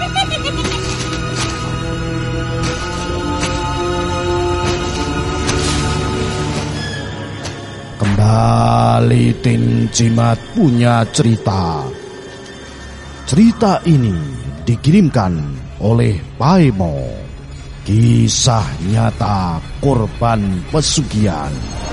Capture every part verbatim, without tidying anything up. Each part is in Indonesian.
Kembali Tin Cimat punya cerita. Cerita ini dikirimkan oleh Paemo. Kisah nyata korban pesugihan.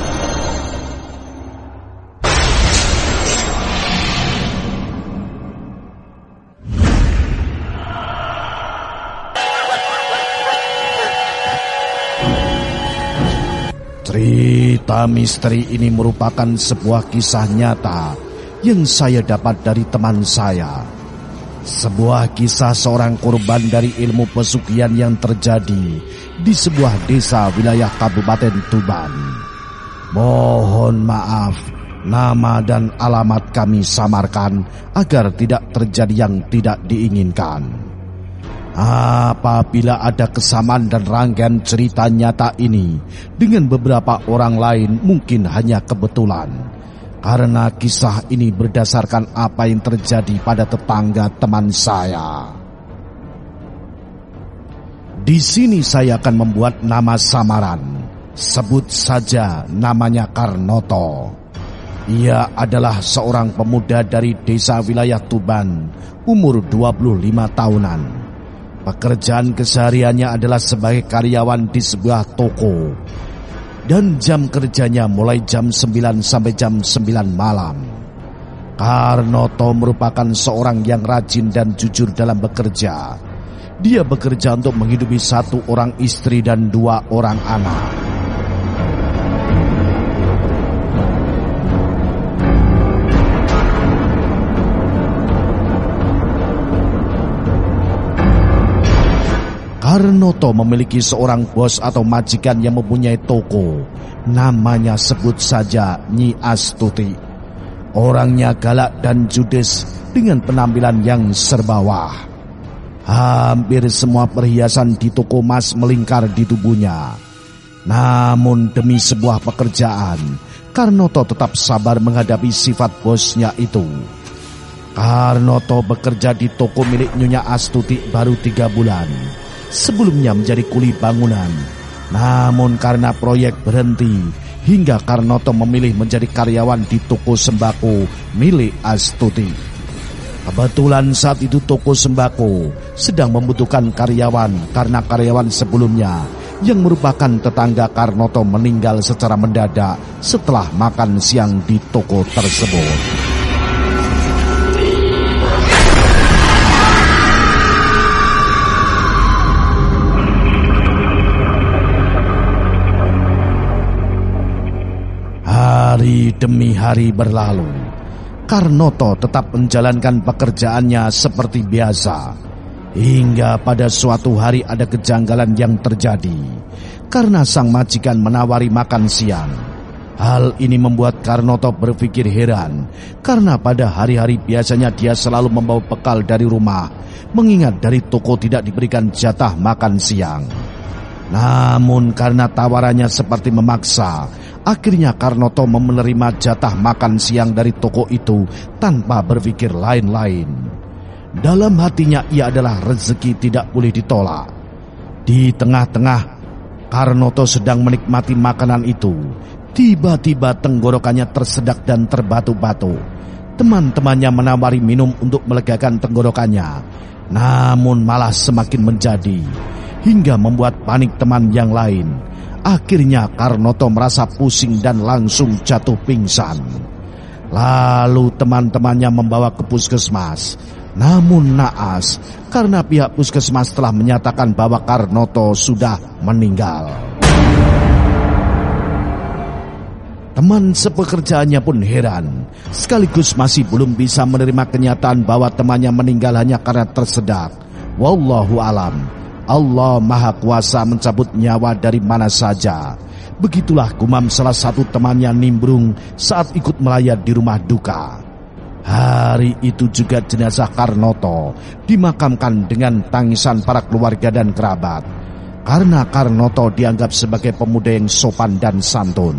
Cerita misteri ini merupakan sebuah kisah nyata yang saya dapat dari teman saya. Sebuah kisah seorang korban dari ilmu pesugihan yang terjadi di sebuah desa wilayah Kabupaten Tuban. Mohon maaf, nama dan alamat kami samarkan agar tidak terjadi yang tidak diinginkan. Apabila ada kesamaan dan rangkaian cerita nyata ini dengan beberapa orang lain mungkin hanya kebetulan, karena kisah ini berdasarkan apa yang terjadi pada tetangga teman saya. Di sini saya akan membuat nama samaran. Sebut saja namanya Karnoto. Ia adalah seorang pemuda dari desa wilayah Tuban, umur dua puluh lima tahunan. Pekerjaan kesehariannya adalah sebagai karyawan di sebuah toko. Dan jam kerjanya mulai jam sembilan sampai jam sembilan malam. Karnoto merupakan seorang yang rajin dan jujur dalam bekerja. Dia bekerja untuk menghidupi satu orang istri dan dua orang anak. Karnoto memiliki seorang bos atau majikan yang mempunyai toko. Namanya sebut saja Nyi Astuti. Orangnya galak dan judes dengan penampilan yang serba wah. Hampir semua perhiasan di toko emas melingkar di tubuhnya. Namun demi sebuah pekerjaan, Karnoto tetap sabar menghadapi sifat bosnya itu. Karnoto bekerja di toko milik Nyonya Astuti baru tiga bulan. Sebelumnya menjadi kuli bangunan. Namun karena proyek berhenti, hingga Karnoto memilih menjadi karyawan di toko sembako milik Astuti. Kebetulan saat itu toko sembako sedang membutuhkan karyawan karena karyawan sebelumnya yang merupakan tetangga Karnoto meninggal secara mendadak setelah makan siang di toko tersebut. Hari demi hari berlalu, Karnoto tetap menjalankan pekerjaannya seperti biasa. Hingga pada suatu hari ada kejanggalan yang terjadi, karena sang majikan menawari makan siang. Hal ini membuat Karnoto berpikir heran, karena pada hari-hari biasanya dia selalu membawa bekal dari rumah, mengingat dari toko tidak diberikan jatah makan siang. Namun karena tawarannya seperti memaksa, akhirnya Karnoto menerima jatah makan siang dari toko itu tanpa berpikir lain-lain. Dalam hatinya ia adalah rezeki tidak boleh ditolak. Di tengah-tengah Karnoto sedang menikmati makanan itu, tiba-tiba tenggorokannya tersedak dan terbatu-batu. Teman-temannya menawari minum untuk melegakan tenggorokannya, namun malah semakin menjadi, hingga membuat panik teman yang lain. Akhirnya Karnoto merasa pusing dan langsung jatuh pingsan. Lalu teman-temannya membawa ke puskesmas. Namun naas, karena pihak puskesmas telah menyatakan bahwa Karnoto sudah meninggal. Teman sepekerjaannya pun heran, sekaligus masih belum bisa menerima kenyataan bahwa temannya meninggal hanya karena tersedak. Wallahu alam, Allah Maha Kuasa mencabut nyawa dari mana saja. Begitulah gumam salah satu temannya nimbrung saat ikut melayat di rumah duka. Hari itu juga jenazah Karnoto dimakamkan dengan tangisan para keluarga dan kerabat, karena Karnoto dianggap sebagai pemuda yang sopan dan santun.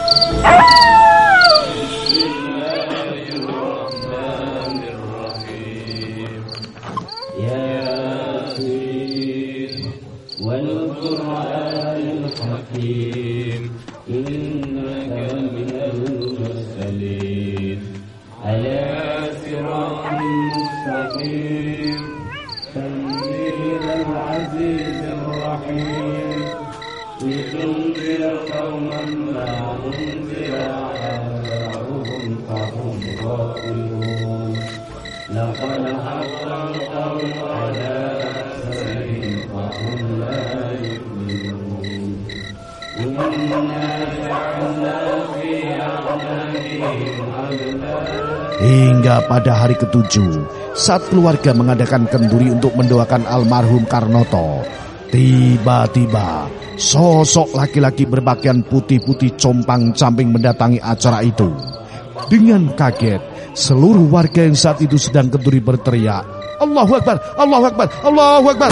Hingga pada hari ketujuh, saat keluarga mengadakan kenduri untuk mendoakan almarhum Karnoto, tiba-tiba sosok laki-laki berpakaian putih-putih compang-camping mendatangi acara itu. Dengan kaget, seluruh warga yang saat itu sedang kenduri berteriak, "Allahu Akbar, Allahu Akbar, Allahu Akbar!"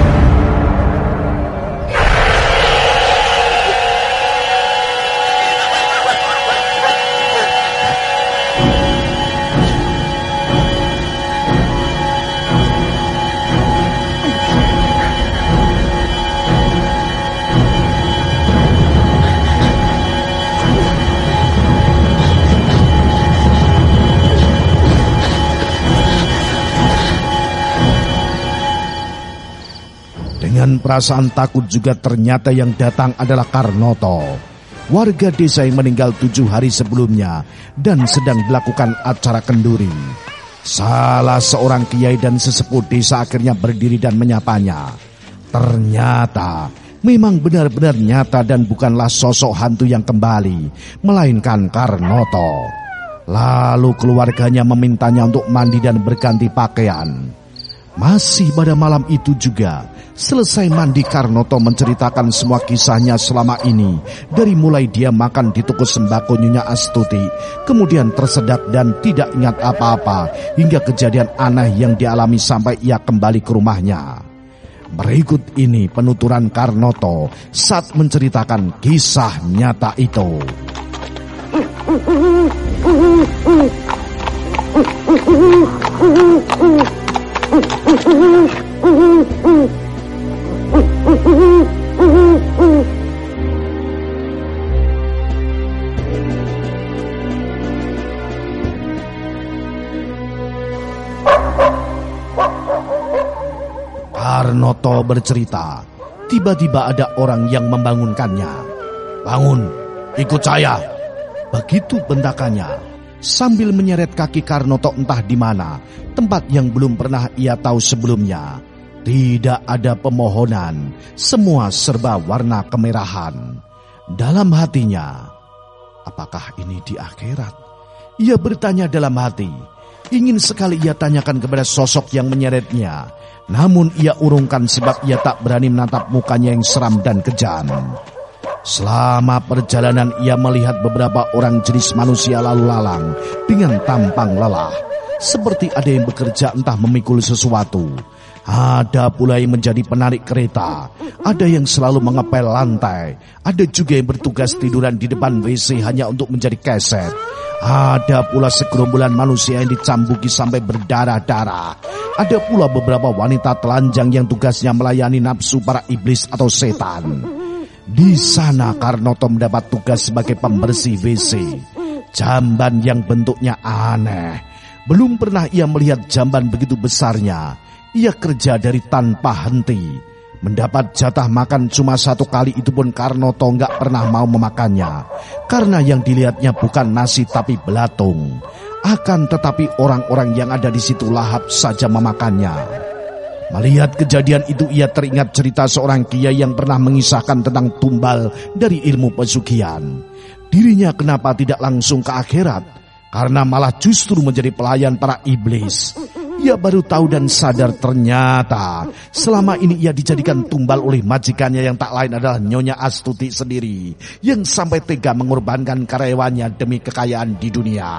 Dengan perasaan takut juga ternyata yang datang adalah Karnoto, warga desa yang meninggal tujuh hari sebelumnya dan sedang dilakukan acara kenduri. Salah seorang kiai dan sesepuh desa akhirnya berdiri dan menyapanya. Ternyata memang benar-benar nyata dan bukanlah sosok hantu yang kembali, melainkan Karnoto. Lalu keluarganya memintanya untuk mandi dan berganti pakaian. Masih pada malam itu juga, selesai mandi, Karnoto menceritakan semua kisahnya selama ini. Dari mulai dia makan di toko sembako Nyonya Astuti, kemudian tersedak dan tidak ingat apa-apa, hingga kejadian aneh yang dialami sampai ia kembali ke rumahnya. Berikut ini penuturan Karnoto saat menceritakan kisah nyata itu. Karnoto bercerita, tiba-tiba ada orang yang membangunkannya. "Bangun, ikut saya." Begitu bentakannya. Sambil menyeret kaki Karnoto entah di mana, tempat yang belum pernah ia tahu sebelumnya. Tidak ada pemohonan, semua serba warna kemerahan. Dalam hatinya, apakah ini di akhirat? Ia bertanya dalam hati. Ingin sekali ia tanyakan kepada sosok yang menyeretnya. Namun ia urungkan sebab ia tak berani menatap mukanya yang seram dan kejam. Selama perjalanan ia melihat beberapa orang jenis manusia lalu lalang dengan tampang lelah, seperti ada yang bekerja entah memikul sesuatu. Ada pula yang menjadi penarik kereta, ada yang selalu mengepel lantai, ada juga yang bertugas tiduran di depan W C hanya untuk menjadi keset. Ada pula segerombolan manusia yang dicambuki sampai berdarah-darah. Ada pula beberapa wanita telanjang yang tugasnya melayani nafsu para iblis atau setan. Di sana Karnoto mendapat tugas sebagai pembersih W C. Jamban yang bentuknya aneh. Belum pernah ia melihat jamban begitu besarnya. Ia kerja dari tanpa henti. Mendapat jatah makan cuma satu kali, itu pun Karnoto nggak pernah mau memakannya. Karena yang dilihatnya bukan nasi tapi belatung. Akan tetapi orang-orang yang ada di situ lahap saja memakannya. Melihat kejadian itu ia teringat cerita seorang kiai yang pernah mengisahkan tentang tumbal dari ilmu pesugihan. Dirinya kenapa tidak langsung ke akhirat? Karena malah justru menjadi pelayan para iblis. Ia baru tahu dan sadar ternyata selama ini ia dijadikan tumbal oleh majikannya yang tak lain adalah Nyonya Astuti sendiri, yang sampai tega mengorbankan karyawannya demi kekayaan di dunia.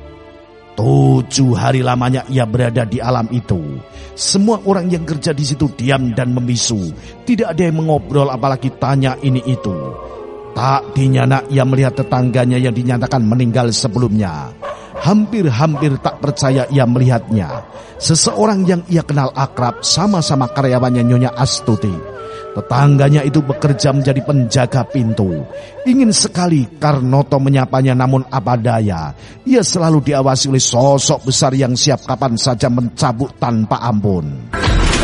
Tujuh hari lamanya ia berada di alam itu. Semua orang yang kerja di situ diam dan membisu. Tidak ada yang mengobrol apalagi tanya ini itu. Tak dinyanak ia melihat tetangganya yang dinyatakan meninggal sebelumnya. Hampir-hampir tak percaya ia melihatnya. Seseorang yang ia kenal akrab, sama-sama karyawannya Nyonya Astuti. Tetangganya itu bekerja menjadi penjaga pintu. Ingin sekali Karnoto menyapanya, namun apa daya, ia selalu diawasi oleh sosok besar yang siap kapan saja mencabut tanpa ampun.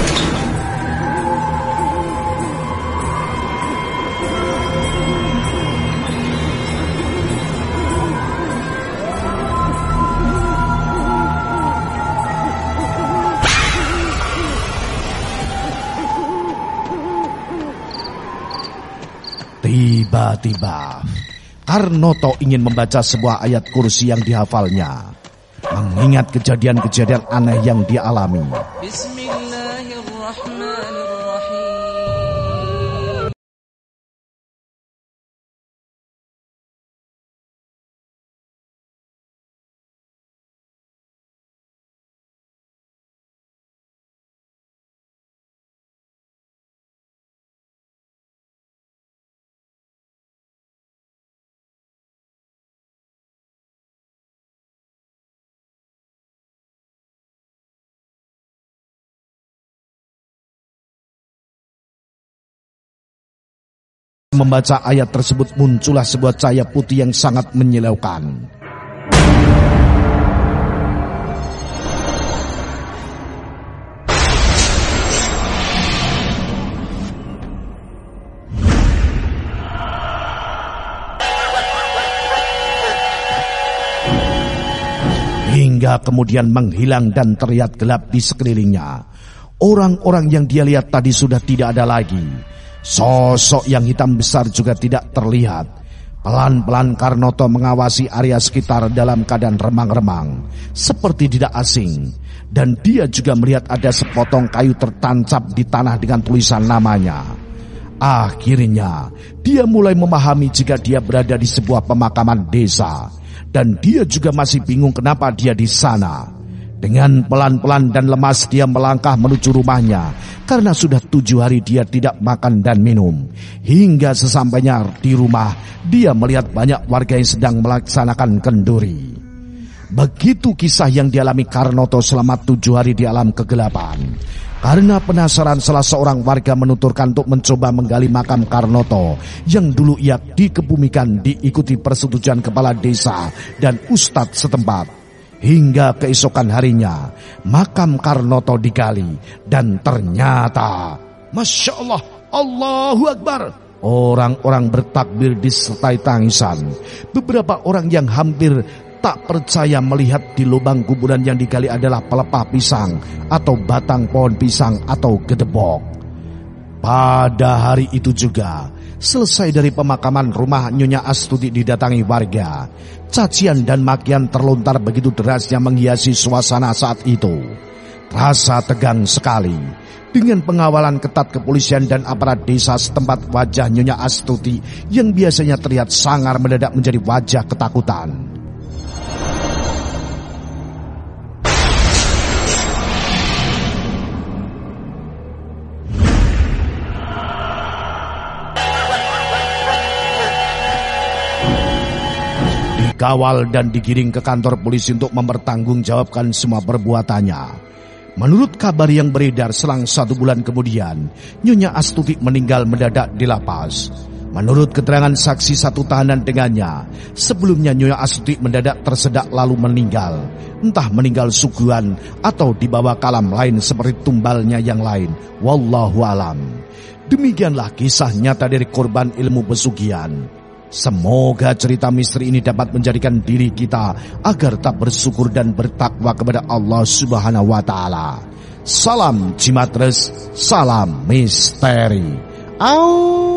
Tiba-tiba Karnoto ingin membaca sebuah ayat kursi yang dihafalnya, mengingat kejadian-kejadian aneh yang dia alami. Bismillahirrahmanirrahim. Membaca ayat tersebut muncullah sebuah cahaya putih yang sangat menyilaukan. Hingga kemudian menghilang dan terlihat gelap di sekelilingnya. Orang-orang yang dia lihat tadi sudah tidak ada lagi. Sosok yang hitam besar juga tidak terlihat. Pelan-pelan Karnoto mengawasi area sekitar dalam keadaan remang-remang, seperti tidak asing. Dan dia juga melihat ada sepotong kayu tertancap di tanah dengan tulisan namanya. Akhirnya, dia mulai memahami jika dia berada di sebuah pemakaman desa. Dan dia juga masih bingung kenapa dia di sana. Dengan pelan-pelan dan lemas dia melangkah menuju rumahnya, karena sudah tujuh hari dia tidak makan dan minum. Hingga sesampainya di rumah, dia melihat banyak warga yang sedang melaksanakan kenduri. Begitu kisah yang dialami Karnoto selama tujuh hari di alam kegelapan. Karena penasaran, salah seorang warga menuturkan untuk mencoba menggali makam Karnoto yang dulu ia dikebumikan diikuti persetujuan kepala desa dan ustadz setempat. Hingga keesokan harinya, makam Karnoto digali dan ternyata, Masya Allah, Allahu Akbar. Orang-orang bertakbir disertai tangisan. Beberapa orang yang hampir tak percaya melihat di lubang kuburan yang digali adalah pelepah pisang atau batang pohon pisang atau gedebok. Pada hari itu juga, selesai dari pemakaman, rumah Nyonya Astuti didatangi warga. Cacian dan makian terlontar begitu derasnya menghiasi suasana saat itu. Rasa tegang sekali. Dengan pengawalan ketat kepolisian dan aparat desa setempat, wajah Nyonya Astuti yang biasanya terlihat sangar mendadak menjadi wajah ketakutan. Dikawal dan digiring ke kantor polisi untuk mempertanggungjawabkan semua perbuatannya. Menurut kabar yang beredar, selang satu bulan kemudian, Nyonya Astuti meninggal mendadak di lapas. Menurut keterangan saksi satu tahanan dengannya, sebelumnya Nyonya Astuti mendadak tersedak lalu meninggal. Entah meninggal suguhan atau dibawa ke alam lain seperti tumbalnya yang lain. Wallahu alam. Demikianlah kisah nyata dari korban ilmu pesugihan. Semoga cerita misteri ini dapat menjadikan diri kita agar tak bersyukur dan bertakwa kepada Allah Subhanahu wa Ta'ala. Salam Cimatres, salam misteri. Au.